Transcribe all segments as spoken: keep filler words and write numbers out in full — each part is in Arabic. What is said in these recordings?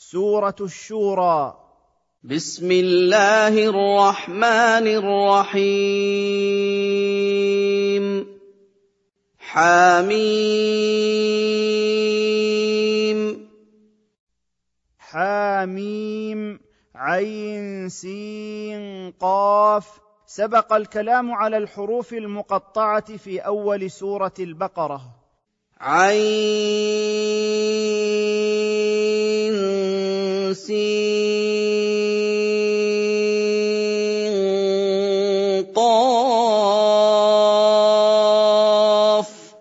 سورة الشورى. بسم الله الرحمن الرحيم. حميم. حميم عين سين قاف. سبق الكلام على الحروف المقطعة في أول سورة البقرة. عين سين قاف.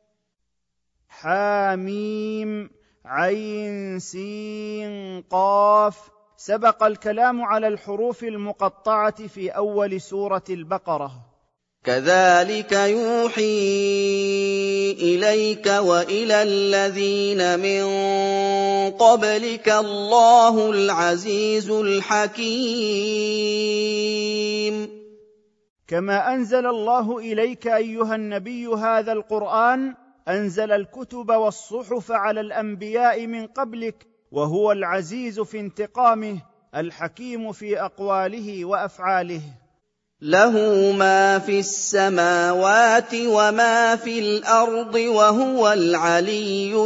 حميم عين سين قاف. سبق الكلام على الحروف المقطعة في أول سورة البقرة. كذلك يوحي إليك وإلى الذين من قبلك الله العزيز الحكيم. كما أنزل الله إليك أيها النبي هذا القرآن، أنزل الكتب والصحف على الأنبياء من قبلك، وهو العزيز في انتقامه، الحكيم في أقواله وأفعاله. له ما في السماوات وما في الأرض وهو العلي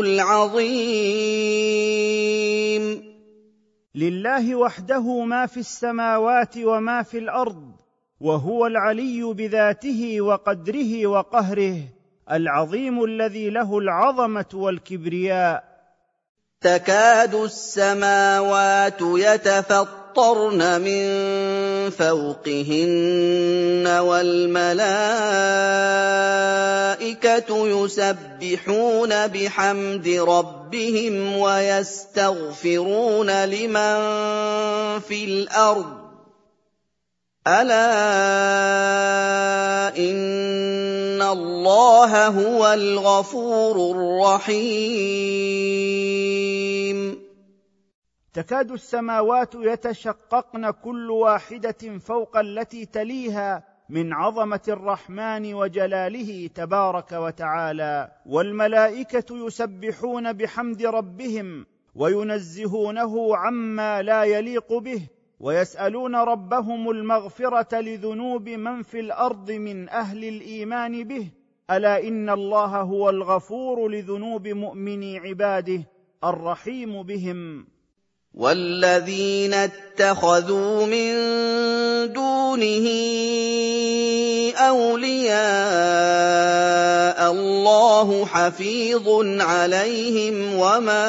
العظيم. لله وحده ما في السماوات وما في الأرض، وهو العلي بذاته وقدره وقهره، العظيم الذي له العظمة والكبرياء. تكاد السماوات يتفطرن من فوقهن والملائكة يسبحون بحمد ربهم ويستغفرون لمن في الأرض ألا إن الله هو الغفور الرحيم. تكاد السماوات يتشققن كل واحدة فوق التي تليها من عظمة الرحمن وجلاله تبارك وتعالى، والملائكة يسبحون بحمد ربهم وينزهونه عما لا يليق به، ويسألون ربهم المغفرة لذنوب من في الأرض من أهل الإيمان به، ألا إن الله هو الغفور لذنوب مؤمني عباده الرحيم بهم. والذين اتخذوا من دونه أولياء الله حفيظ عليهم وما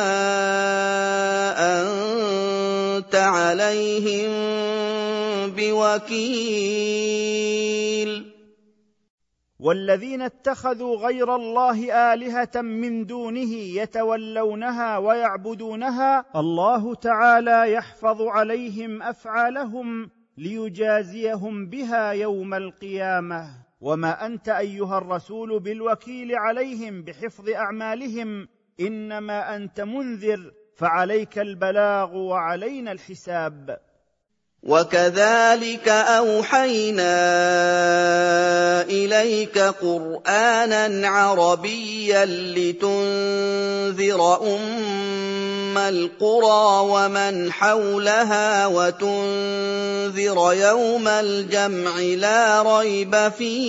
أنت عليهم بوكيل. والذين اتخذوا غير الله آلهة من دونه يتولونها ويعبدونها، الله تعالى يحفظ عليهم أفعالهم ليجازيهم بها يوم القيامة، وما أنت أيها الرسول بالوكيل عليهم بحفظ أعمالهم، إنما أنت منذر، فعليك البلاغ وعلينا الحساب. وكذلك أوحينا إليك قرآناً عربياً لتنذر أم القرى ومن حولها وتنذر يوم الجمع لا ريب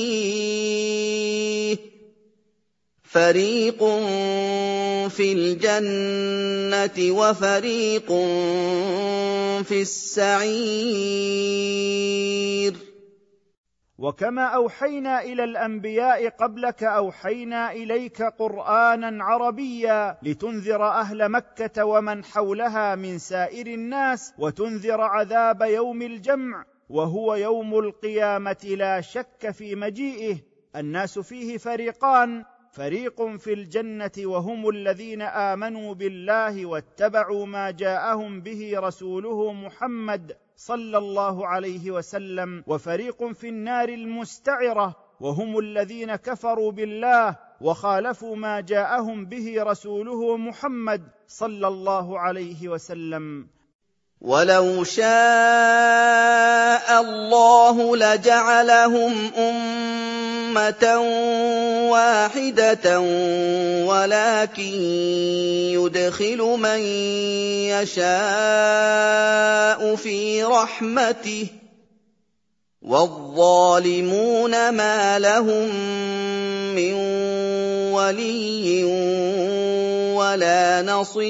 فيه فريق في الجنة وفريق في السعير. وكما أوحينا إلى الأنبياء قبلك أوحينا إليك قرآنا عربيا لتنذر أهل مكة ومن حولها من سائر الناس، وتنذر عذاب يوم الجمع وهو يوم القيامة لا شك في مجيئه. الناس فيه فريقان، فريق في الجنة وهم الذين آمنوا بالله واتبعوا ما جاءهم به رسوله محمد صلى الله عليه وسلم، وفريق في النار المستعرة وهم الذين كفروا بالله وخالفوا ما جاءهم به رسوله محمد صلى الله عليه وسلم. ولو شاء الله لجعلهم أمة واحدة ولكن يدخل من يشاء في رحمته والظالمون ما لهم من ولي ولا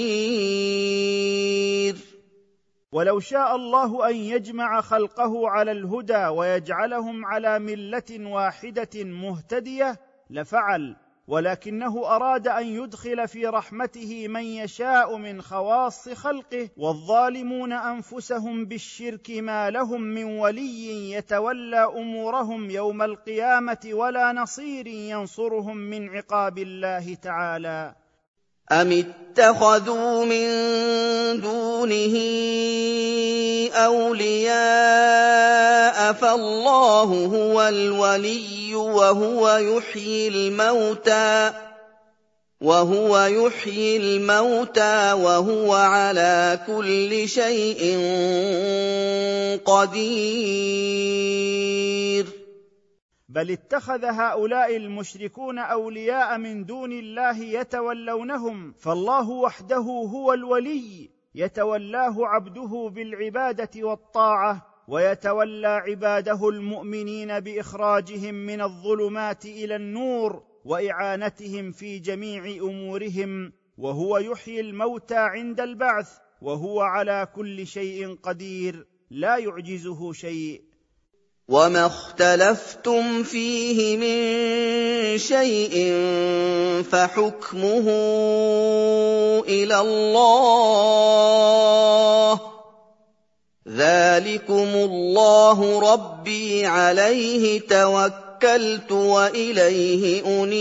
نصير. ولو شاء الله أن يجمع خلقه على الهدى ويجعلهم على ملة واحدة مهتدية لفعل، ولكنه أراد أن يدخل في رحمته من يشاء من خواص خلقه، والظالمون أنفسهم بالشرك ما لهم من ولي يتولى أمورهم يوم القيامة ولا نصير ينصرهم من عقاب الله تعالى. أم اتخذوا من دونه أولياء فالله هو الولي وهو يحيي الموتى وهو يحيي الموتى وهو على كل شيء قدير. بل اتخذ هؤلاء المشركون أولياء من دون الله يتولونهم، فالله وحده هو الولي يتولاه عبده بالعبادة والطاعة، ويتولى عباده المؤمنين بإخراجهم من الظلمات إلى النور وإعانتهم في جميع أمورهم، وهو يحيي الموتى عند البعث، وهو على كل شيء قدير لا يعجزه شيء. وما اختلفتم فيه من شيء فحكمه إلى الله، ذلكم الله ربي عليه توكلت وإليه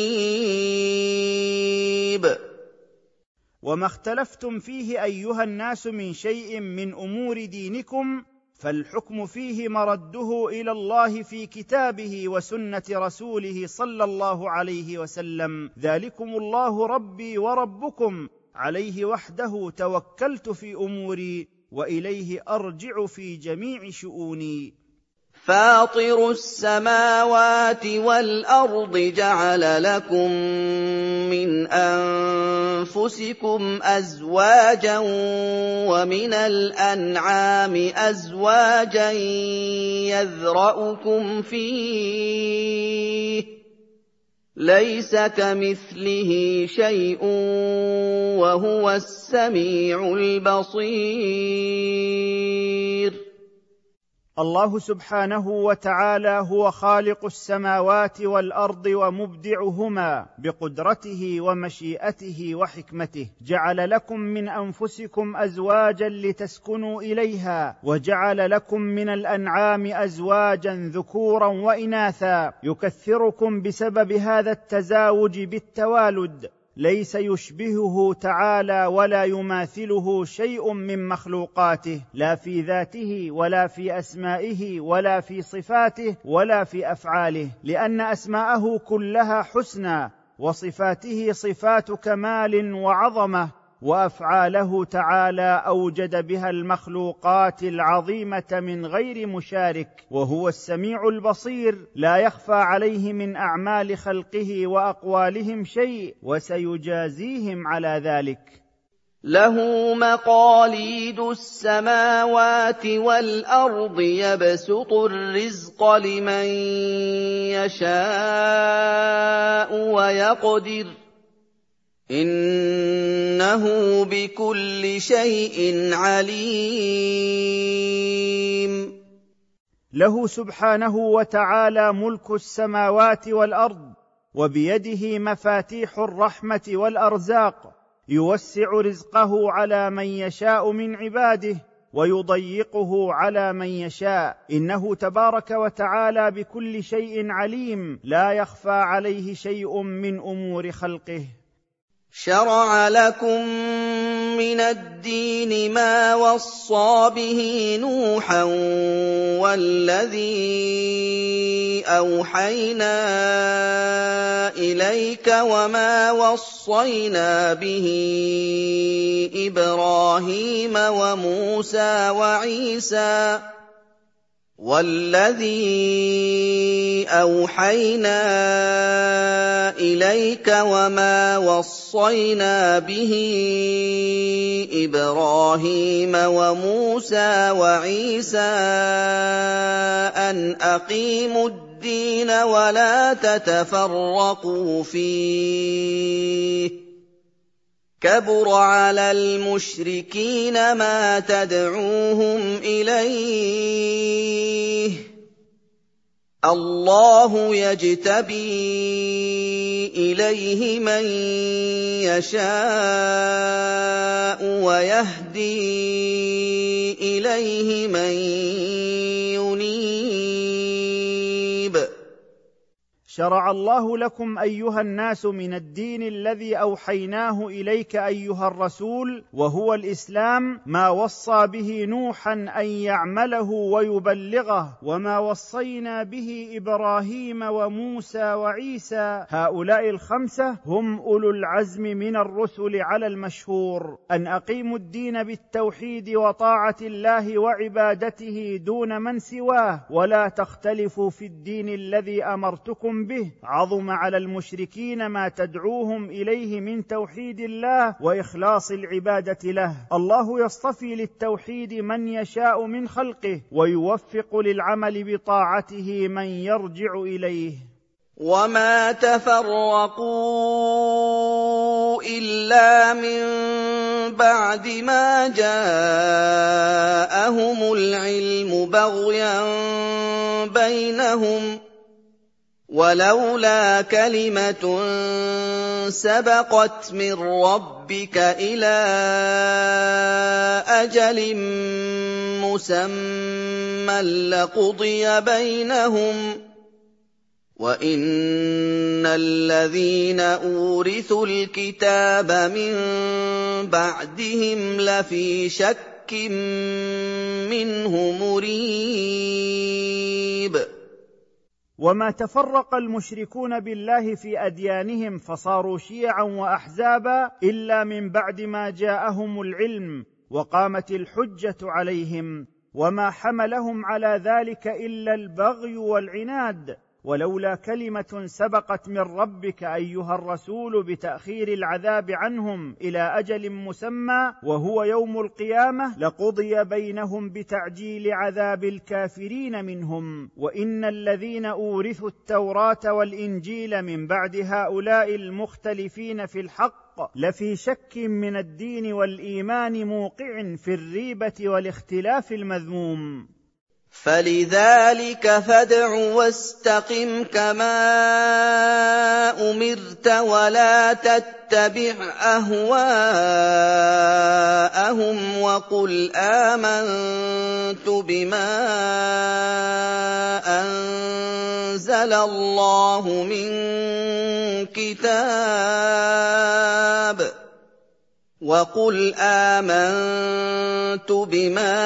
أنيب. وما اختلفتم فيه أيها الناس من شيء من أمور دينكم فالحكم فيه مرده إلى الله في كتابه وسنة رسوله صلى الله عليه وسلم، ذلكم الله ربي وربكم عليه وحده توكلت في أموري وإليه أرجع في جميع شؤوني. فاطر السماوات والأرض جعل لكم من أنفسكم أزواجا ومن الأنعام أزواجا يذرأكم فيه ليس كمثله شيء وهو السميع البصير. الله سبحانه وتعالى هو خالق السماوات والأرض ومبدعهما بقدرته ومشيئته وحكمته، جعل لكم من أنفسكم أزواجا لتسكنوا إليها، وجعل لكم من الأنعام أزواجا ذكورا وإناثا، يكثركم بسبب هذا التزاوج بالتوالد، ليس يشبهه تعالى ولا يماثله شيء من مخلوقاته، لا في ذاته ولا في أسمائه ولا في صفاته ولا في أفعاله، لأن أسماءه كلها حسنى، وصفاته صفات كمال وعظمة، وأفعاله تعالى أوجد بها المخلوقات العظيمة من غير مشارك، وهو السميع البصير، لا يخفى عليه من أعمال خلقه وأقوالهم شيء، وسيجازيهم على ذلك. له مقاليد السماوات والأرض يبسط الرزق لمن يشاء ويقدر إنه بكل شيء عليم. له سبحانه وتعالى ملك السماوات والأرض، وبيده مفاتيح الرحمة والأرزاق، يوسع رزقه على من يشاء من عباده ويضيقه على من يشاء، إنه تبارك وتعالى بكل شيء عليم، لا يخفى عليه شيء من أمور خلقه. شرع لكم من الدين ما وصى به نوحا والذي أوحينا إليك وما وصينا به إبراهيم وموسى وعيسى وَالَّذِي أَوْحَيْنَا إِلَيْكَ وَمَا وَصَّيْنَا بِهِ إِبْرَاهِيمَ وَمُوسَىٰ وَعِيسَىٰ أَنْ أَقِيمُوا الدِّينَ وَلَا تَتَفَرَّقُوا فِيهِ ۚ كَبُرَ عَلَى الْمُشْرِكِينَ مَا تَدْعُوهُمْ إِلَيْهِ ۚ اللَّهُ يَجْتَبِي إِلَيْهِ مَن يَشَاءُ وَيَهْدِي إِلَيْهِ مَن يُنِيبُ. شرع الله لكم أيها الناس من الدين الذي أوحيناه إليك أيها الرسول وهو الإسلام ما وصى به نوحا أن يعمله ويبلغه، وما وصينا به إبراهيم وموسى وعيسى. هؤلاء الخمسة هم أولو العزم من الرسل على المشهور، أن أقيموا الدين بالتوحيد وطاعة الله وعبادته دون من سواه، ولا تختلفوا في الدين الذي أمرتكم به. عظم على المشركين ما تدعوهم إليه من توحيد الله وإخلاص العبادة له. الله يصطفي للتوحيد من يشاء من خلقه، ويوفق للعمل بطاعته من يرجع إليه. وَمَا تَفَرَّقُوا إِلَّا مِن بَعْدِ مَا جَاءَهُمُ الْعِلْمُ بَغْيًا بَيْنَهُمْ ۚ وَلَوْلَا كَلِمَةٌ سَبَقَتْ مِن رَّبِّكَ إِلَىٰ أَجَلٍ مُّسَمًّى لَّقُضِيَ بَيْنَهُمْ ۚ وَإِنَّ الَّذِينَ أُورِثُوا الْكِتَابَ مِن بَعْدِهِمْ لَفِي شَكٍّ مِّنْهُ مُرِيبٍ. وما تفرق المشركون بالله في أديانهم فصاروا شيعا وأحزابا إلا من بعد ما جاءهم العلم وقامت الحجة عليهم، وما حملهم على ذلك إلا البغي والعناد. ولولا كلمة سبقت من ربك أيها الرسول بتأخير العذاب عنهم إلى أجل مسمى وهو يوم القيامة لقضي بينهم بتعجيل عذاب الكافرين منهم. وإن الذين أورثوا التوراة والإنجيل من بعد هؤلاء المختلفين في الحق لفي شك من الدين والإيمان موقع في الريبة والاختلاف المذموم. فَلِذَٰلِكَ فَادْعُ وَاسْتَقِمْ كَمَا أُمِرْتَ وَلَا تَتَّبِعْ أَهْوَاءَهُمْ وَقُلْ آمَنتُ بِمَا أَنزَلَ اللَّهُ مِن كِتَابٍ وَقُلْ آمَنتُ بِمَا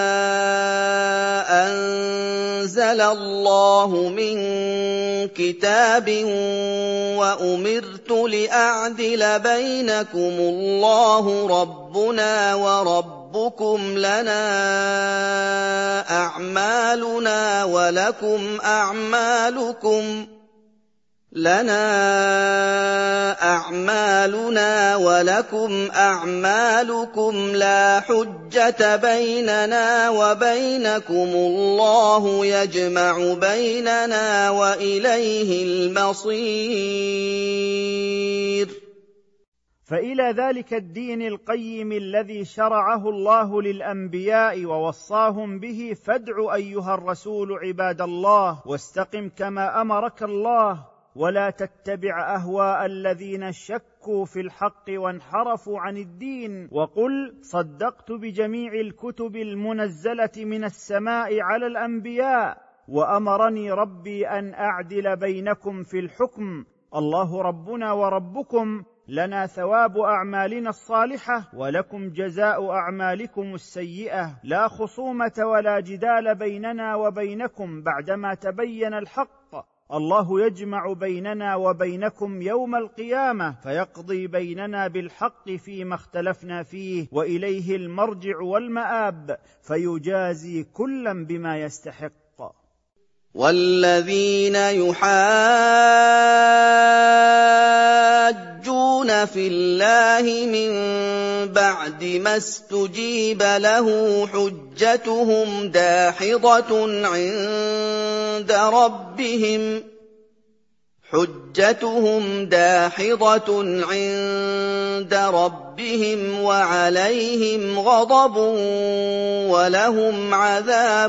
أَنزَلَ اللَّهُ مِن كِتَابٍ وَأُمِرْتُ لِأَعْدِلَ بَيْنَكُمُ اللَّهُ رَبُّنَا وَرَبُّكُمْ لَنَا أَعْمَالُنَا وَلَكُمْ أَعْمَالُكُمْ لنا أعمالنا ولكم أعمالكم لا حجة بيننا وبينكم الله يجمع بيننا وإليه المصير. فإلى ذلك الدين القيم الذي شرعه الله للأنبياء ووصاهم به فادع أيها الرسول عباد الله واستقم كما أمرك الله، ولا تتبع أهواء الذين شكوا في الحق وانحرفوا عن الدين، وقل صدقت بجميع الكتب المنزلة من السماء على الأنبياء، وأمرني ربي أن أعدل بينكم في الحكم، الله ربنا وربكم، لنا ثواب أعمالنا الصالحة ولكم جزاء أعمالكم السيئة، لا خصومة ولا جدال بيننا وبينكم بعدما تبين الحق، الله يجمع بيننا وبينكم يوم القيامة فيقضي بيننا بالحق فيما اختلفنا فيه، وإليه المرجع والمآب فيجازي كلا بما يستحق. وَالَّذِينَ يُحَاجُّونَ فِي اللَّهِ مِن بَعْدِ مَا اسْتُجِيبَ لَهُ حُجَّتُهُمْ دَاحِضَةٌ عِندَ رَبِّهِمْ حُجَّتُهُمْ دَاحِضَةٌ عِندَ رَبِّهِمْ وَعَلَيْهِمْ غَضَبٌ وَلَهُمْ عَذَابٌ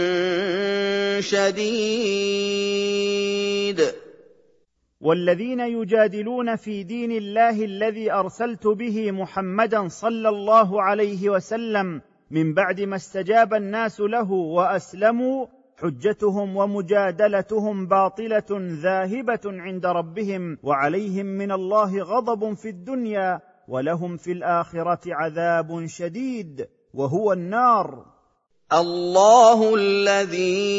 شَدِيدٌ. والذين يجادلون في دين الله الذي أرسلت به محمدا صلى الله عليه وسلم من بعد ما استجاب الناس له وأسلموا حجتهم ومجادلتهم باطلة ذاهبة عند ربهم وعليهم من الله غضب في الدنيا ولهم في الآخرة عذاب شديد وهو النار. الله الذي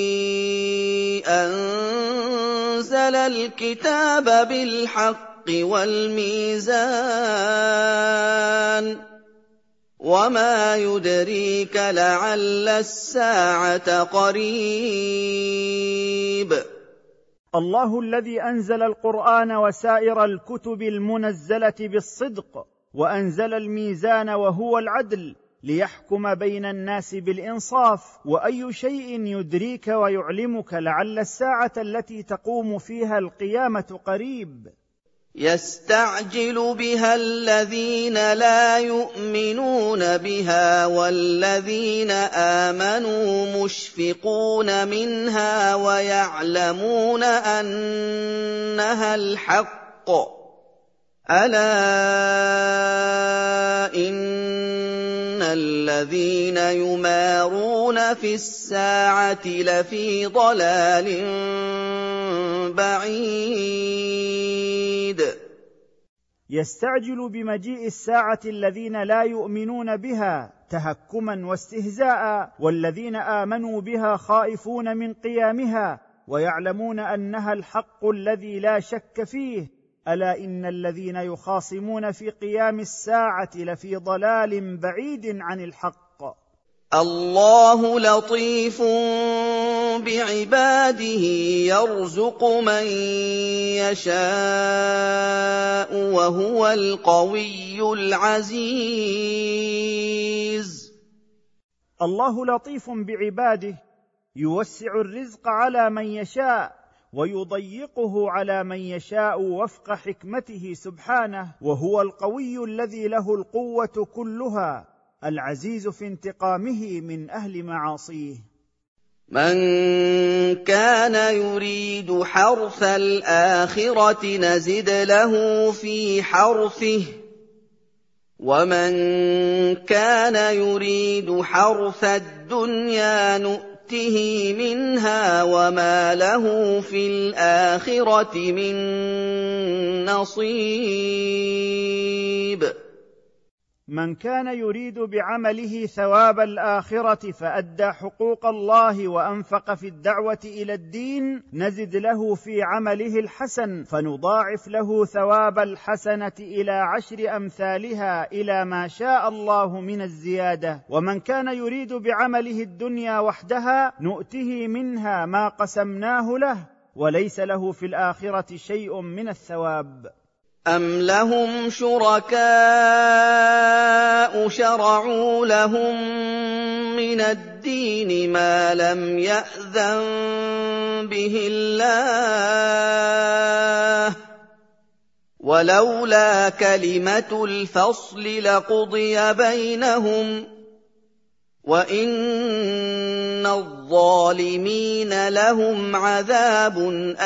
أنزل الكتاب بالحق والميزان وما يدريك لعل الساعة قريب. الله الذي أنزل القرآن وسائر الكتب المنزلة بالصدق وأنزل الميزان وهو العدل ليحكم بين الناس بالإنصاف. وأي شيء يدريك ويعلمك لعل الساعة التي تقوم فيها القيامة قريب. يستعجل بها الذين لا يؤمنون بها والذين آمنوا مشفقون منها ويعلمون أنها الحق ألا إن الذين يمارون في الساعة لفي ضلال بعيد. يستعجل بمجيء الساعة الذين لا يؤمنون بها تهكما واستهزاء والذين آمنوا بها خائفون من قيامها ويعلمون أنها الحق الذي لا شك فيه ألا إن الذين يخاصمون في قيام الساعة لفي ضلال بعيد عن الحق. الله لطيف بعباده يرزق من يشاء وهو القوي العزيز. الله لطيف بعباده يوسع الرزق على من يشاء ويضيقه على من يشاء وفق حكمته سبحانه وهو القوي الذي له القوة كلها العزيز في انتقامه من أهل معاصيه. من كان يريد حرث الآخرة نزد له في حرثه ومن كان يريد حرث الدنيا نؤته منها وما له في الآخرة من نصيب. من كان يريد بعمله ثواب الآخرة فأدى حقوق الله وأنفق في الدعوة إلى الدين نزد له في عمله الحسن فنضاعف له ثواب الحسنة إلى عشر أمثالها إلى ما شاء الله من الزيادة. ومن كان يريد بعمله الدنيا وحدها نؤته منها ما قسمناه له وليس له في الآخرة شيء من الثواب. أَمْ لَهُمْ شُرَكَاءُ شَرَعُوا لَهُم مِّنَ الدِّينِ مَا لَمْ يَأْذَن بِهِ اللَّهُ وَلَوْلَا كَلِمَةُ الْفَصْلِ لَقُضِيَ بَيْنَهُمْ وَإِنَّ الظَّالِمِينَ لَهُمْ عَذَابٌ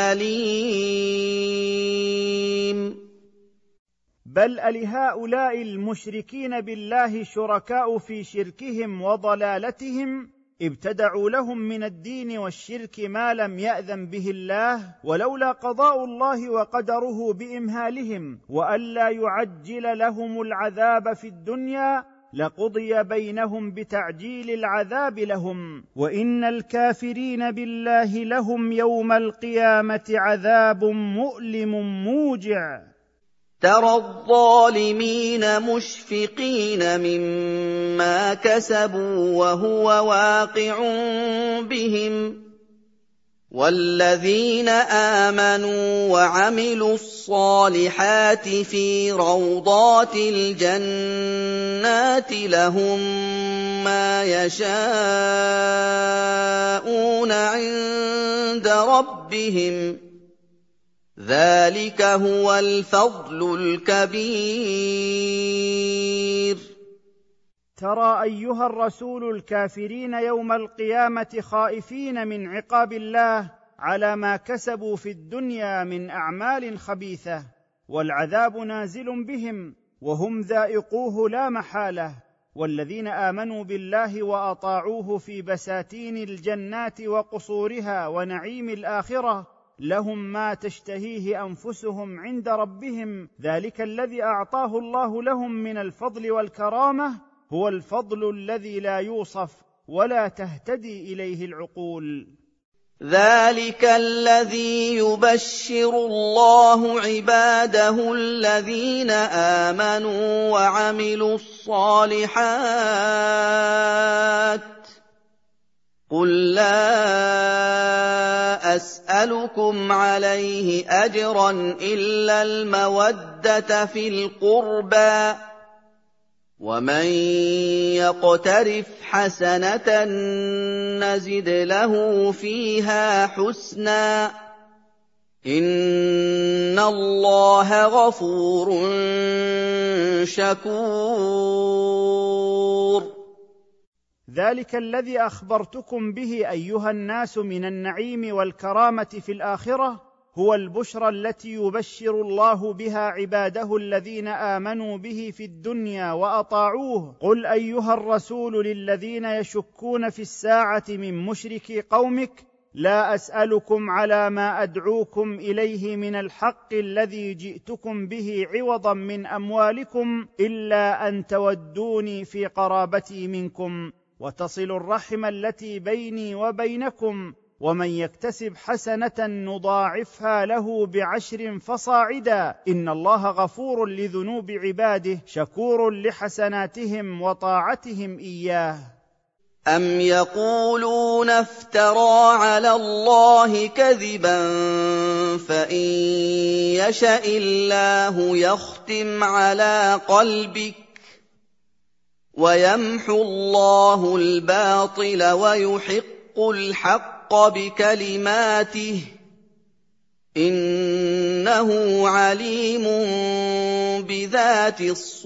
أَلِيمٌ. بل ألهؤلاء المشركين بالله شركاء في شركهم وضلالتهم ابتدعوا لهم من الدين والشرك ما لم يأذن به الله ولولا قضاء الله وقدره بإمهالهم وألا يعجل لهم العذاب في الدنيا لقضي بينهم بتعجيل العذاب لهم وإن الكافرين بالله لهم يوم القيامة عذاب مؤلم موجع. ترى الظالمين مشفقين مما كسبوا وهو واقع بهم وَالَّذِينَ آمَنُوا وَعَمِلُوا الصَّالِحَاتِ فِي رَوْضَاتِ الْجَنَّاتِ لَهُم مَّا يَشَاءُونَ عِندَ رَبِّهِمْ ۚ ذَٰلِكَ هُوَ الْفَضْلُ الْكَبِيرُ. ترى أيها الرسول الكافرين يوم القيامة خائفين من عقاب الله على ما كسبوا في الدنيا من أعمال خبيثة، والعذاب نازل بهم وهم ذائقوه لا محالة. والذين آمنوا بالله وأطاعوه في بساتين الجنات وقصورها ونعيم الآخرة لهم ما تشتهيه أنفسهم عند ربهم، ذلك الذي أعطاه الله لهم من الفضل والكرامة هو الفضل الذي لا يوصف ولا تهتدي إليه العقول. ذَلِكَ الَّذِي يُبَشِّرُ اللَّهُ عِبَادَهُ الَّذِينَ آمَنُوا وَعَمِلُوا الصَّالِحَاتِ ۗ قُل لَّا أَسْأَلُكُمْ عَلَيْهِ أَجْرًا إِلَّا الْمَوَدَّةَ فِي الْقُرْبَىٰ ۗ وَمَن يَقْتَرِفْ حَسَنَةً نَّزِدْ لَهُ فِيهَا حُسْنًا ۚ إِنَّ اللَّهَ غَفُورٌ شَكُورٌ. ذلك الذي أخبرتكم به أيها الناس من النعيم والكرامة في الآخرة هو البشرى التي يبشر الله بها عباده الذين آمنوا به في الدنيا وأطاعوه. قل أيها الرسول للذين يشكون في الساعة من مشركي قومك: لا أسألكم على ما أدعوكم إليه من الحق الذي جئتكم به عوضا من أموالكم، إلا أن تودوني في قرابتي منكم وتصلوا الرحم التي بيني وبينكم، ومن يكتسب حسنة نضاعفها له بعشر فصاعدا، إن الله غفور لذنوب عباده شكور لحسناتهم وطاعتهم إياه. أَمْ يَقُولُونَ افْتَرَىٰ عَلَى اللَّهِ كَذِبًا فَإِن يَشَإِ اللَّهُ يَخْتِمْ عَلَىٰ قَلْبِكَ وَيَمْحُ اللَّهُ الْبَاطِلَ وَيُحِقُّ الْحَقَّ بِكَلِمَاتِهِ ۚ إِنَّهُ عَلِيمٌ بِذَاتِ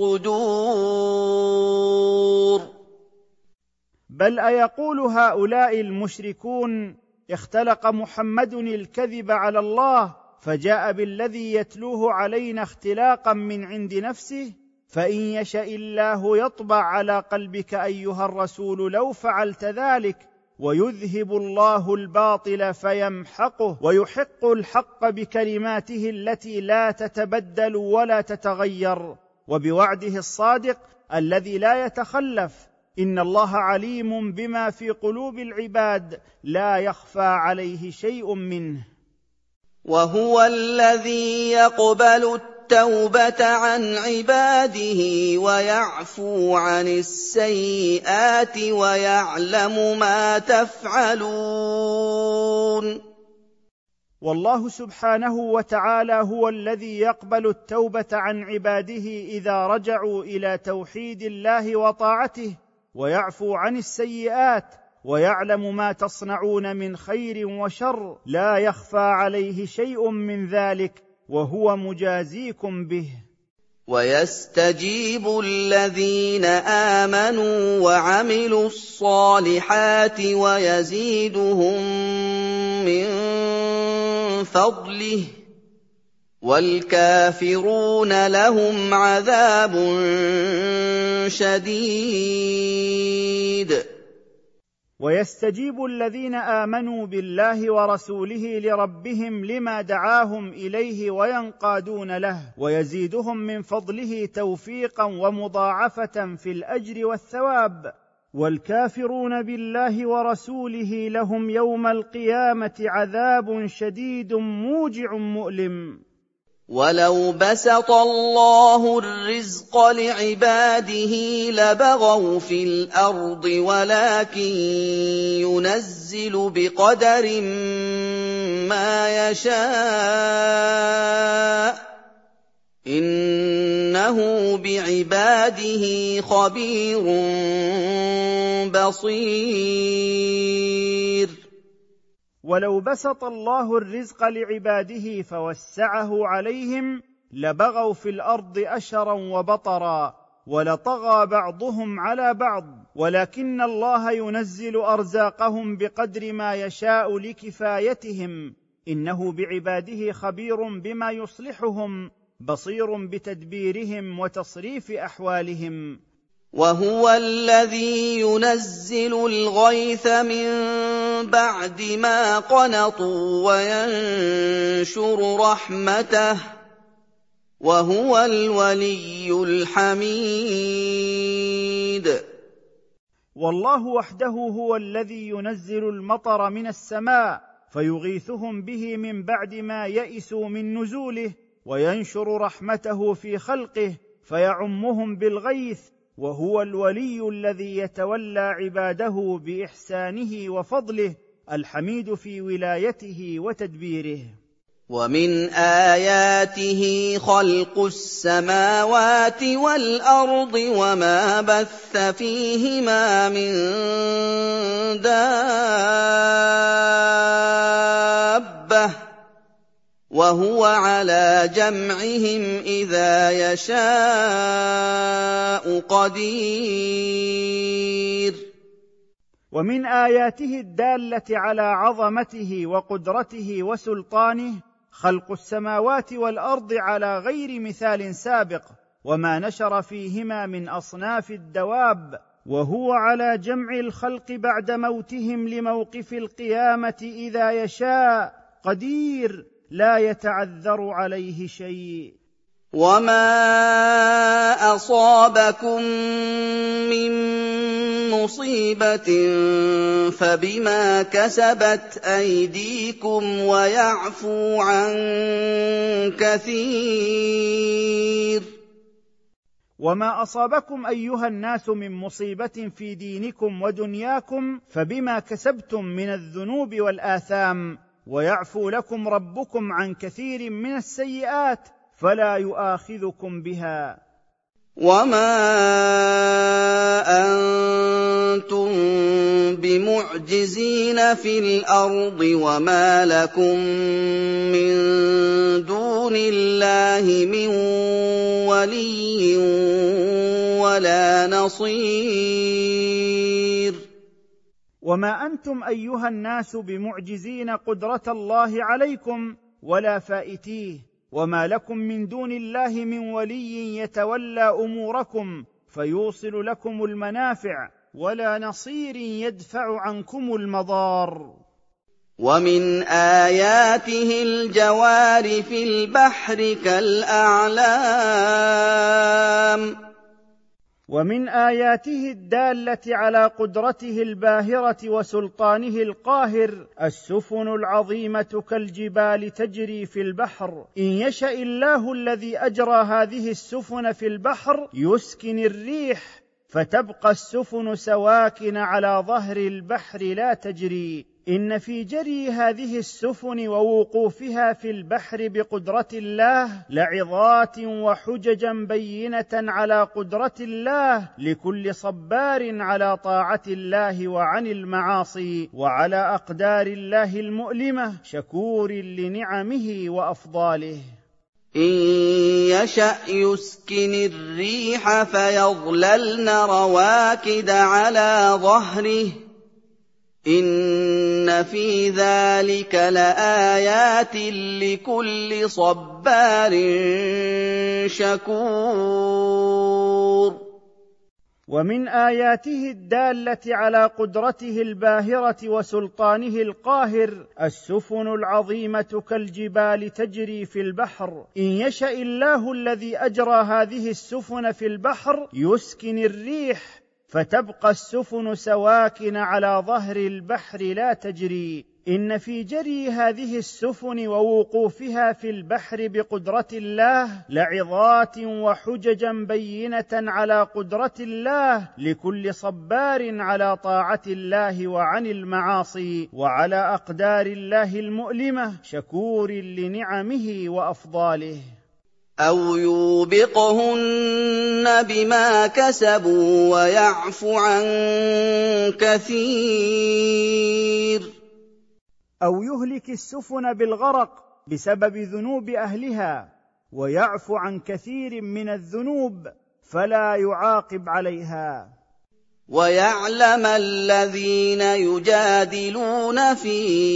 الصُّدُورِ. بل أيقول هؤلاء المشركون: اختلق محمد الكذب على الله فجاء بالذي يتلوه علينا اختلاقا من عند نفسه؟ فإن يشأ الله يطبع على قلبك أيها الرسول لو فعلت ذلك، ويذهب الله الباطل فيمحقه ويحق الحق بكلماته التي لا تتبدل ولا تتغير، وبوعده الصادق الذي لا يتخلف. إن الله عليم بما في قلوب العباد لا يخفى عليه شيء منه. وهو الذي يقبل التوبة عن عباده ويعفو عن السيئات ويعلم ما تفعلون. والله سبحانه وتعالى هو الذي يقبل التوبة عن عباده إذا رجعوا إلى توحيد الله وطاعته، ويعفو عن السيئات، ويعلم ما تصنعون من خير وشر، لا يخفى عليه شيء من ذلك، وهو مجازيكم به. ويستجيب الذين آمنوا وعملوا الصالحات ويزيدهم من فضله، والكافرون لهم عذاب شديد. ويستجيب الذين آمنوا بالله ورسوله لربهم لما دعاهم إليه وينقادون له، ويزيدهم من فضله توفيقا ومضاعفة في الأجر والثواب. والكافرون بالله ورسوله لهم يوم القيامة عذاب شديد موجع مؤلم. وَلَوْ بَسَطَ اللَّهُ الرِّزْقَ لِعِبَادِهِ لَبَغَوْا فِي الْأَرْضِ وَلَٰكِن يُنَزِّلُ بِقَدَرٍ مَّا يَشَاءُ ۚ إِنَّهُ بِعِبَادِهِ خَبِيرٌ بَصِيرٌ. ولو بسط الله الرزق لعباده فوسعه عليهم لبغوا في الارض اشرا وبطرا ولطغى بعضهم على بعض، ولكن الله ينزل ارزاقهم بقدر ما يشاء لكفايتهم، انه بعباده خبير بما يصلحهم بصير بتدبيرهم وتصريف احوالهم. وهو الذي ينزل الغيث من بعد ما قنطوا وينشر رحمته، وهو الولي الحميد. والله وحده هو الذي ينزل المطر من السماء فيغيثهم به من بعد ما يئسوا من نزوله، وينشر رحمته في خلقه فيعمهم بالغيث، وهو الولي الذي يتولى عباده باحسانه وفضله الحميد في ولايته وتدبيره. ومن آياته خلق السماوات والأرض وما بث فيهما من دابة، وهو على جمعهم إذا يشاء قدير. ومن آياته الدالة على عظمته وقدرته وسلطانه خلق السماوات والأرض على غير مثال سابق، وما نشر فيهما من أصناف الدواب، وهو على جمع الخلق بعد موتهم لموقف القيامة إذا يشاء قدير، لا يتعذر عليه شيء. وما أصابكم من مصيبة فبما كسبت أيديكم ويعفو عن كثير. وما أصابكم أيها الناس من مصيبة في دينكم ودنياكم فبما كسبتم من الذنوب والآثام، ويعفو لكم ربكم عن كثير من السيئات فلا يؤاخذكم بها. وما أنتم بمعجزين في الأرض وما لكم من دون الله من ولي ولا نصير. وما أنتم أيها الناس بمعجزين قدرة الله عليكم ولا فائتيه، وما لكم من دون الله من ولي يتولى أموركم فيوصل لكم المنافع، ولا نصير يدفع عنكم المضار. ومن آياته الجوار في البحر كالأعلام. ومن آياته الدالة على قدرته الباهرة وسلطانه القاهر السفن العظيمة كالجبال تجري في البحر، إن يشأ الله الذي أجرى هذه السفن في البحر يسكن الريح فتبقى السفن سواكن على ظهر البحر لا تجري. إن في جري هذه السفن ووقوفها في البحر بقدرة الله لعظات وحججا بينة على قدرة الله لكل صبار على طاعة الله وعن المعاصي، وعلى أقدار الله المؤلمة شكور لنعمه وأفضاله. إن يشأ يسكن الريح فيظللن رواكد على ظهره، إن في ذلك لآيات لكل صبار شكور. ومن آياته الدالة على قدرته الباهرة وسلطانه القاهر السفن العظيمة كالجبال تجري في البحر، إن يشأ الله الذي أجرى هذه السفن في البحر يسكن الريح فتبقى السفن سواكن على ظهر البحر لا تجري. إن في جري هذه السفن ووقوفها في البحر بقدرة الله لعظات وحججا بينة على قدرة الله لكل صبار على طاعة الله وعن المعاصي وعلى أقدار الله المؤلمة شكور لنعمه وأفضاله. أَوْ يُوبِقْهُنَّ بِمَا كَسَبُوا وَيَعْفُ عَن كَثِيرٍ. أو يهلك السفن بالغرق بسبب ذنوب أهلها ويعفو عن كثير من الذنوب فلا يعاقب عليها. وَيَعْلَمَ الَّذِينَ يُجَادِلُونَ فِي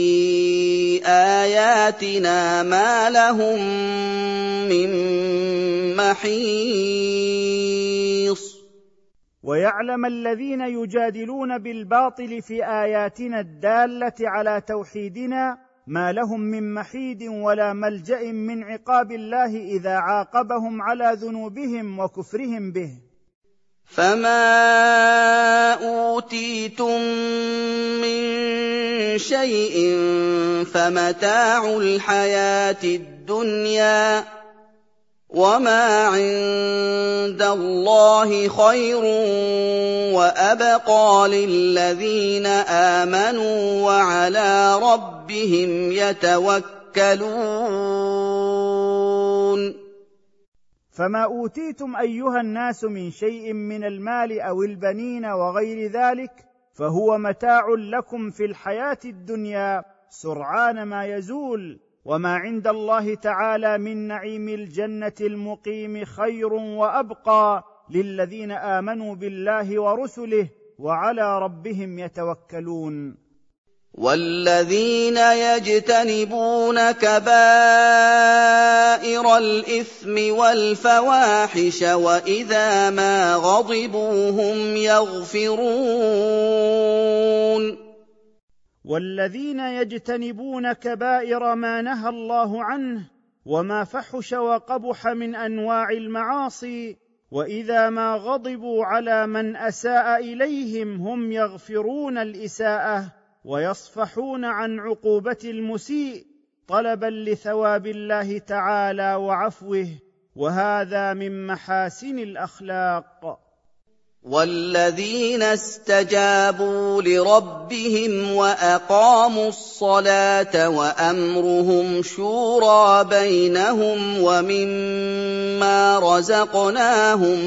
آيَاتِنَا مَا لَهُم مِّن مَّحِيصٍ. ويعلم الذين يجادلون بالباطل في آياتنا الدالة على توحيدنا ما لهم من محيد ولا ملجأ من عقاب الله إذا عاقبهم على ذنوبهم وكفرهم به. فَمَا أُوتِيتُم مِّن شَيْءٍ فَمَتَاعُ الْحَيَاةِ الدُّنْيَا ۖ وَمَا عِندَ اللَّهِ خَيْرٌ وَأَبْقَىٰ لِلَّذِينَ آمَنُوا وَعَلَىٰ رَبِّهِمْ يَتَوَكَّلُونَ. فما أوتيتم أيها الناس من شيء من المال أو البنين وغير ذلك فهو متاع لكم في الحياة الدنيا سرعان ما يزول، وما عند الله تعالى من نعيم الجنة المقيم خير وأبقى للذين آمنوا بالله ورسله وعلى ربهم يتوكلون. وَالَّذِينَ يَجْتَنِبُونَ كَبَائِرَ الْإِثْمِ وَالْفَوَاحِشَ وَإِذَا مَا غَضِبُوا هُمْ يَغْفِرُونَ. وَالَّذِينَ يَجْتَنِبُونَ كَبَائِرَ مَا نَهَى الله عنه وما فحش وقبح من أنواع المعاصي، وإذا ما غضبوا على من أساء إليهم هم يغفرون الإساءة ويصفحون عن عقوبة المسيء طلبا لثواب الله تعالى وعفوه، وهذا من محاسن الأخلاق. وَالَّذِينَ اسْتَجَابُوا لِرَبِّهِمْ وَأَقَامُوا الصَّلَاةَ وَأَمْرُهُمْ شُورَىٰ بَيْنَهُمْ وَمِمَّا رَزَقْنَاهُمْ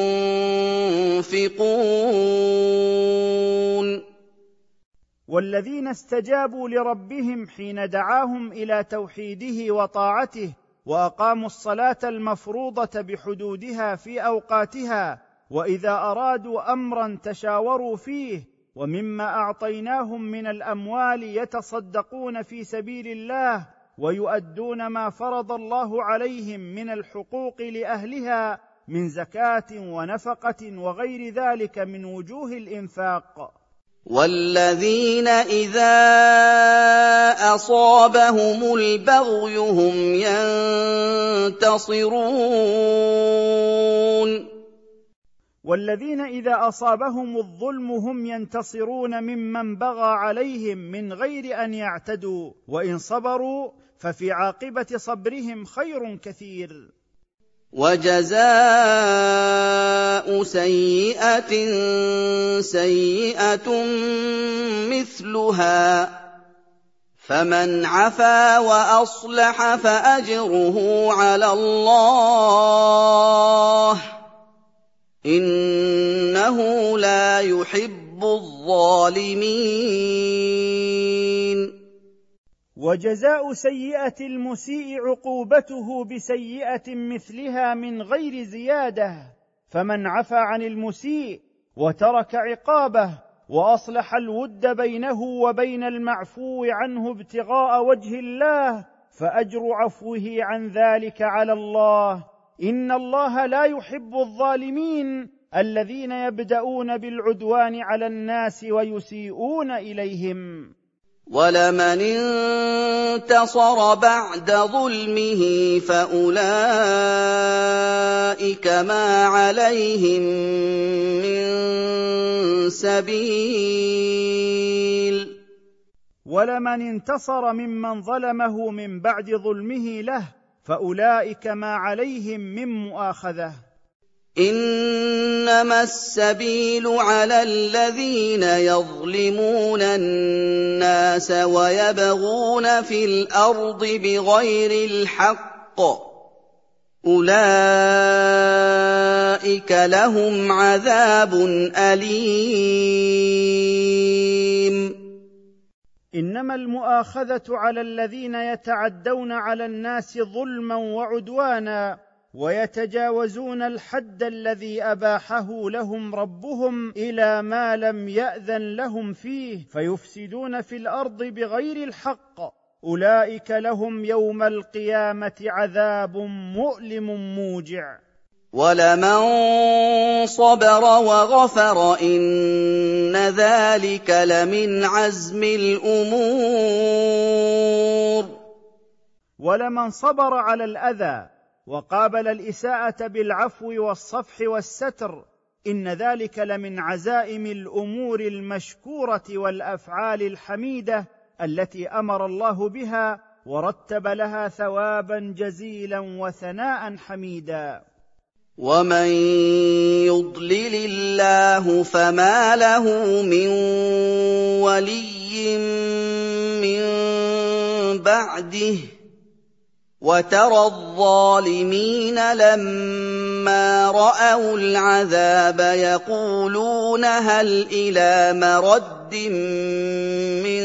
يُنفِقُونَ. والذين استجابوا لربهم حين دعاهم إلى توحيده وطاعته وأقاموا الصلاة المفروضة بحدودها في أوقاتها، وإذا أرادوا أمرا تشاوروا فيه، ومما أعطيناهم من الأموال يتصدقون في سبيل الله ويؤدون ما فرض الله عليهم من الحقوق لأهلها من زكاة ونفقة وغير ذلك من وجوه الإنفاق. وَالَّذِينَ إِذَا أَصَابَهُمُ الْبَغْيُ هُمْ يَنتَصِرُونَ. والذين إذا أصابهم الظلم هم ينتصرون ممن بغى عليهم من غير أن يعتدوا، وإن صبروا ففي عاقبة صبرهم خير كثير. وَجَزَاءُ سَيِّئَةٍ سَيِّئَةٌ مِّثْلُهَا ۖ فَمَنْ عَفَا وَأَصْلَحَ فَأَجْرُهُ عَلَى اللَّهِ ۚ إِنَّهُ لَا يُحِبُّ الظَّالِمِينَ. وجزاء سيئة المسيء عقوبته بسيئة مثلها من غير زيادة، فمن عفا عن المسيء وترك عقابه وأصلح الود بينه وبين المعفو عنه ابتغاء وجه الله فأجر عفوه عن ذلك على الله، إن الله لا يحب الظالمين الذين يبدأون بالعدوان على الناس ويسيئون إليهم. وَلَمَنِ انتَصَرَ بَعْدَ ظُلْمِهِ فَأُولَٰئِكَ مَا عَلَيْهِم مِّن سَبِيلٍ. ولمن انتصر ممن ظلمه من بعد ظلمه له فأولئك ما عليهم من مؤاخذة. إنما السبيل على الذين يظلمون الناس ويبغون في الأرض بغير الحق أولئك لهم عذاب أليم. إنما المؤاخذة على الذين يتعدون على الناس ظلما وعدوانا ويتجاوزون الحد الذي أباحه لهم ربهم إلى ما لم يأذن لهم فيه فيفسدون في الأرض بغير الحق أولئك لهم يوم القيامة عذاب مؤلم موجع. ولمن صبر وغفر إن ذلك لمن عزم الأمور. ولمن صبر على الأذى وقابل الإساءة بالعفو والصفح والستر إن ذلك لمن عزائم الأمور المشكورة والأفعال الحميدة التي أمر الله بها ورتب لها ثوابا جزيلا وثناء حميدا. ومن يضلل الله فما له من ولي من بعده وترى الظالمين لما رأوا العذاب يقولون هل إلى مرد من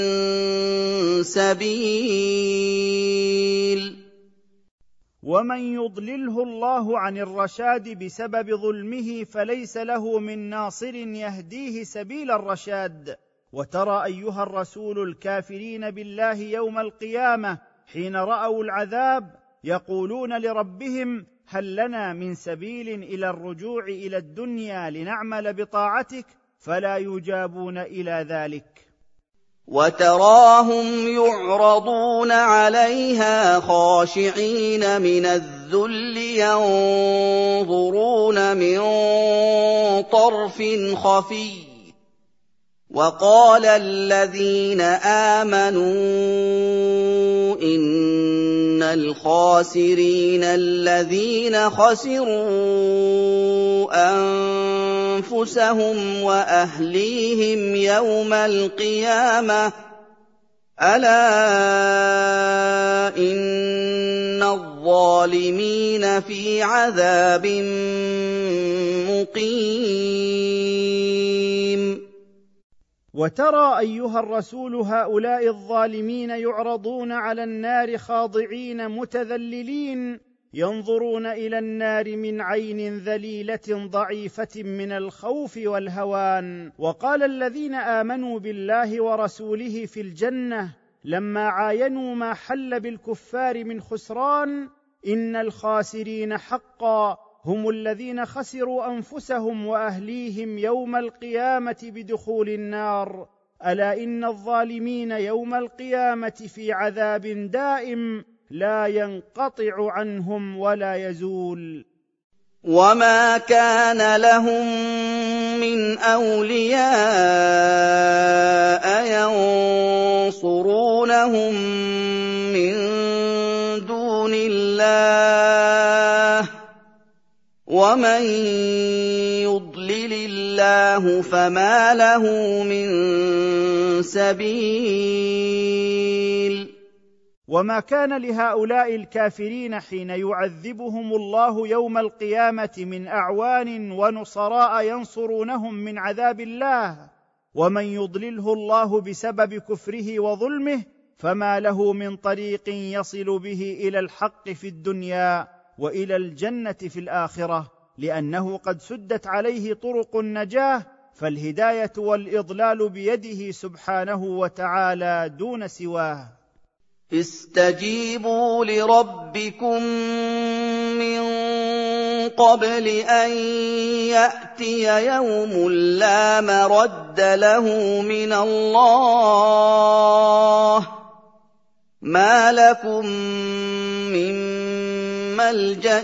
سبيل. ومن يضلله الله عن الرشاد بسبب ظلمه فليس له من ناصر يهديه سبيل الرشاد. وترى أيها الرسول الكافرين بالله يوم القيامة حين رأوا العذاب يقولون لربهم هل لنا من سبيل إلى الرجوع إلى الدنيا لنعمل بطاعتك فلا يجابون إلى ذلك. وتراهم يعرضون عليها خاشعين من الذل ينظرون من طرف خفي وقال الذين آمنوا إن الخاسرين الذين خسروا أنفسهم وأهليهم يوم القيامة ألا إن الظالمين في عذاب مقيم. وترى أيها الرسول هؤلاء الظالمين يعرضون على النار خاضعين متذللين ينظرون إلى النار من عين ذليلة ضعيفة من الخوف والهوان. وقال الذين آمنوا بالله ورسوله في الجنة لما عاينوا ما حل بالكفار من خسران إن الخاسرين حقا هم الذين خسروا أنفسهم وأهليهم يوم القيامة بدخول النار ألا إن الظالمين يوم القيامة في عذاب دائم لا ينقطع عنهم ولا يزول. وما كان لهم من أولياء ينصرونهم من دون الله ومن يضلل الله فما له من سبيل. وما كان لهؤلاء الكافرين حين يعذبهم الله يوم القيامة من أعوان ونصراء ينصرونهم من عذاب الله ومن يضلله الله بسبب كفره وظلمه فما له من طريق يصل به إلى الحق في الدنيا وإلى الجنة في الآخرة لأنه قد سدت عليه طرق النجاة فالهداية والإضلال بيده سبحانه وتعالى دون سواه. استجيبوا لربكم من قبل أن يأتي يوم لا مرد له من الله ما لكم من ملجأ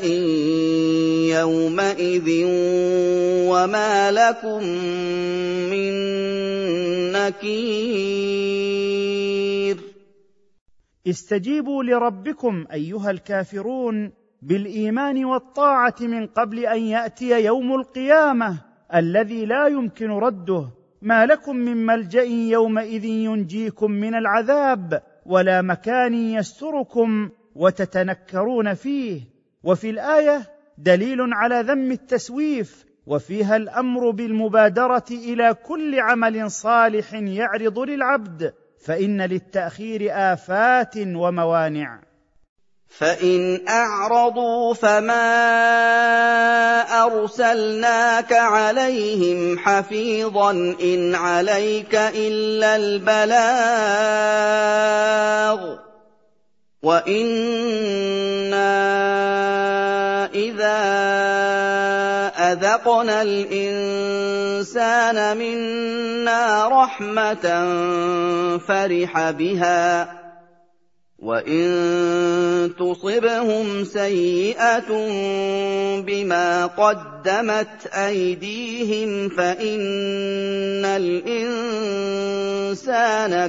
يومئذ وما لكم من نَكِيرٌ استجيبوا لربكم أيها الكافرون بالإيمان والطاعة من قبل أن يأتي يوم القيامة الذي لا يمكن رده، ما لكم من ملجأ يومئذ ينجيكم من العذاب، ولا مكان يستركم وتتنكرون فيه. وفي الآية دليل على ذم التسويف، وفيها الأمر بالمبادرة إلى كل عمل صالح يعرض للعبد، فإن للتأخير آفات وموانع. فإن أعرضوا فما أرسلناك عليهم حفيظا إن عليك إلا البلاغ وإنا إذا أذقنا الإنسان منا رحمة فرح بها وإن تصبهم سيئة بما قدمت أيديهم فإن الإنسان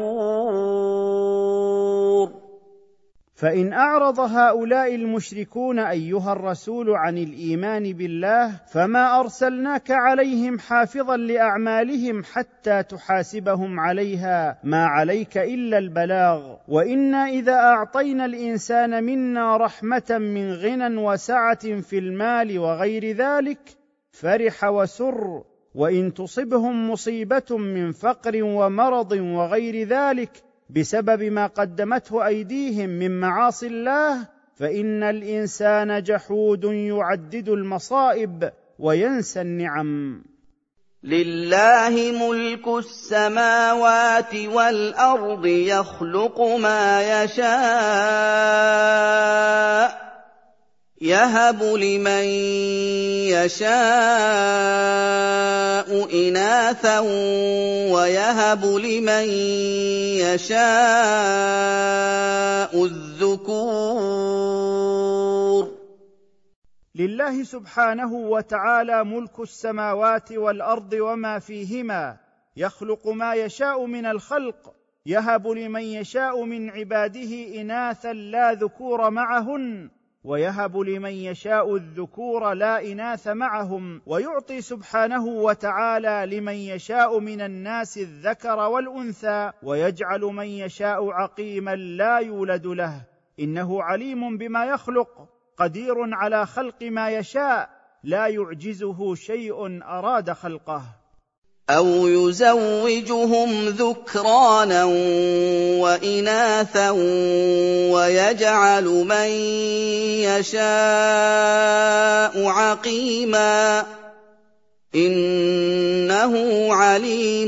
كفور. فإن أعرض هؤلاء المشركون أيها الرسول عن الإيمان بالله فما أرسلناك عليهم حافظا لأعمالهم حتى تحاسبهم عليها، ما عليك إلا البلاغ. وإنا إذا أعطينا الإنسان منا رحمة من غنى وسعة في المال وغير ذلك فرح وسر، وإن تصبهم مصيبة من فقر ومرض وغير ذلك بسبب ما قدمته أيديهم من معاصي الله فإن الإنسان جحود يعدد المصائب وينسى النعم. لله ملك السماوات والأرض يخلق ما يشاء يهب لمن يشاء إناثا ويهب لمن يشاء الذكور. لله سبحانه وتعالى ملك السماوات والأرض وما فيهما، يخلق ما يشاء من الخلق، يهب لمن يشاء من عباده إناثا لا ذكور معهن، ويهب لمن يشاء الذكور لا إناث معهم، ويعطي سبحانه وتعالى لمن يشاء من الناس الذكر والأنثى، ويجعل من يشاء عقيما لا يولد له، إنه عليم بما يخلق قدير على خلق ما يشاء لا يعجزه شيء أراد خلقه. أَوْ يُزَوِّجُهُمْ ذُكْرَانًا وَإِنَاثًا وَيَجْعَلُ مَن يَشَاءُ عَقِيمًا إِنَّهُ عَلِيمٌ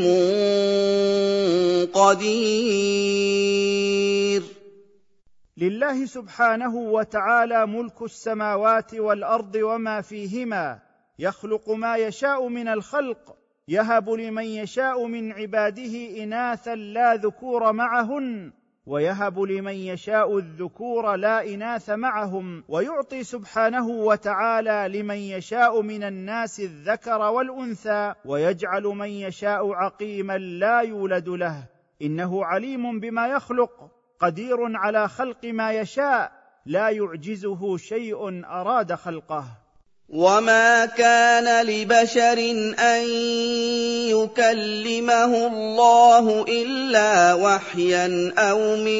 قَدِيرٌ. لله سبحانه وتعالى ملك السماوات والأرض وما فيهما، يخلق ما يشاء من الخلق، يهب لمن يشاء من عباده إناثا لا ذكور معهن، ويهب لمن يشاء الذكور لا إناث معهم، ويعطي سبحانه وتعالى لمن يشاء من الناس الذكر والأنثى، ويجعل من يشاء عقيما لا يولد له، إنه عليم بما يخلق قدير على خلق ما يشاء لا يعجزه شيء أراد خلقه. وَمَا كَانَ لِبَشَرٍ أَن يُكَلِّمَهُ اللَّهُ إِلَّا وَحْيًا أَوْ مِن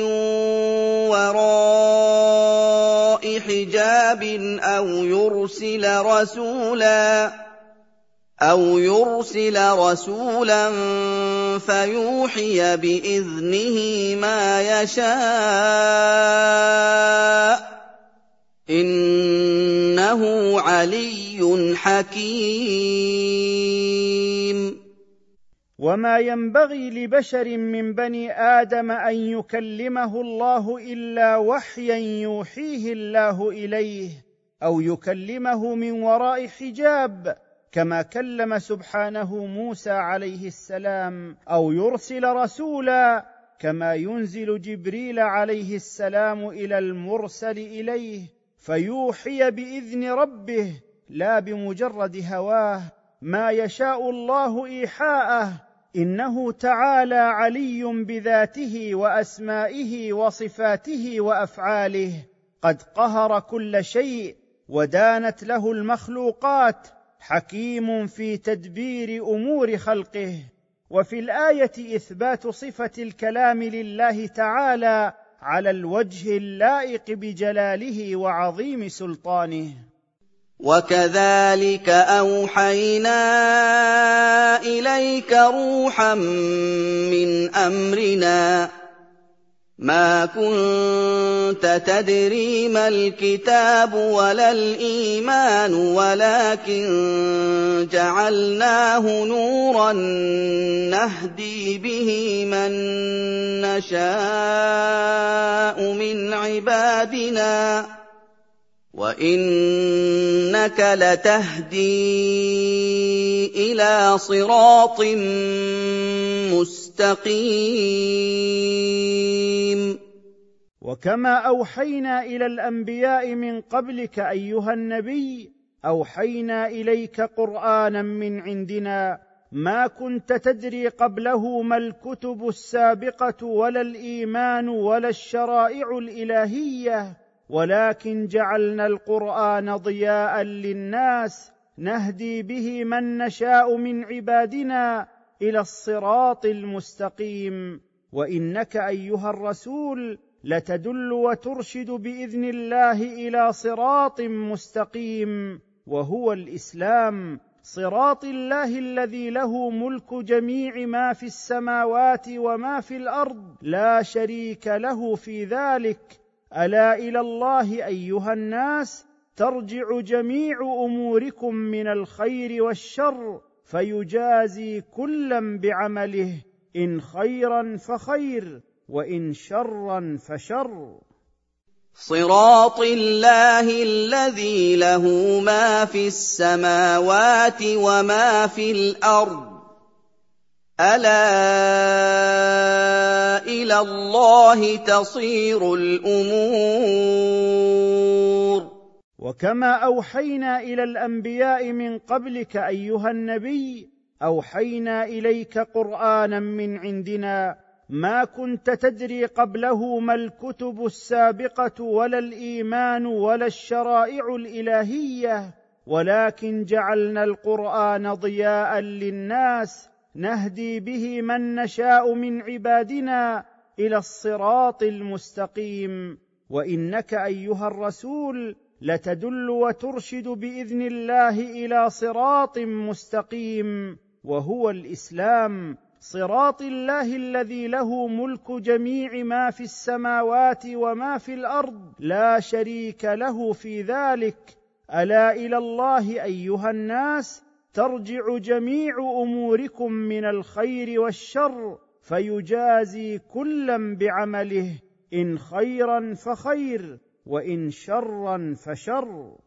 وَرَاءِ حِجَابٍ أَوْ يُرْسِلَ رَسُولًا أَوْ يُرْسِلَ رَسُولًا فَيُوحِيَ بِإِذْنِهِ مَا يَشَاءُ إِنَّهُ عَلِيٌّ حَكِيمٌ. وما ينبغي لبشر من بني آدم أن يكلمه الله إلا وحيا يوحيه الله إليه، أو يكلمه من وراء حجاب كما كلم سبحانه موسى عليه السلام، أو يرسل رسولا كما ينزل جبريل عليه السلام إلى المرسل إليه فيوحي بإذن ربه لا بمجرد هواه، ما يشاء الله إيحاءه إنه تعالى علي بذاته وأسمائه وصفاته وأفعاله، قد قهر كل شيء ودانت له المخلوقات، حكيم في تدبير أمور خلقه. وفي الآية إثبات صفة الكلام لله تعالى على الوجه اللائق بجلاله وعظيم سلطانه. وكذلك أوحينا إليك روحا من أمرنا ما كنت تدري ما الكتاب ولا الإيمان ولكن جعلناه نورا نهدي به من نشاء من عبادنا وإنك لتهدي إلى صراط مستقيم. وكما أوحينا إلى الأنبياء من قبلك أيها النبي، أوحينا إليك قرآنا من عندنا ما كنت تدري قبله ما الكتب السابقة ولا الإيمان ولا الشرائع الإلهية، ولكن جعلنا القرآن ضياء للناس نهدي به من نشاء من عبادنا إلى الصراط المستقيم. وإنك أيها الرسول لتدل وترشد بإذن الله إلى صراط مستقيم، وهو الإسلام، صراط الله الذي له ملك جميع ما في السماوات وما في الأرض، لا شريك له في ذلك. ألا إلى الله أيها الناس ترجع جميع أموركم من الخير والشر، فيجازي كلا بعمله، إن خيرا فخير وإن شرا فشر. صراط الله الذي له ما في السماوات وما في الأرض، ألا إلى الله تصير الأمور. وكما أوحينا إلى الأنبياء من قبلك أيها النبي، أوحينا إليك قرآنا من عندنا ما كنت تدري قبله ما الكتب السابقة ولا الإيمان ولا الشرائع الإلهية، ولكن جعلنا القرآن ضياء للناس نهدي به من نشاء من عبادنا إلى الصراط المستقيم. وإنك أيها الرسول لتدل وترشد بإذن الله إلى صراط مستقيم، وهو الإسلام، صراط الله الذي له ملك جميع ما في السماوات وما في الأرض، لا شريك له في ذلك. ألا إلى الله أيها الناس ترجع جميع أموركم من الخير والشر، فيجازي كلا بعمله، إن خيرا فخير وإن شرا فشر.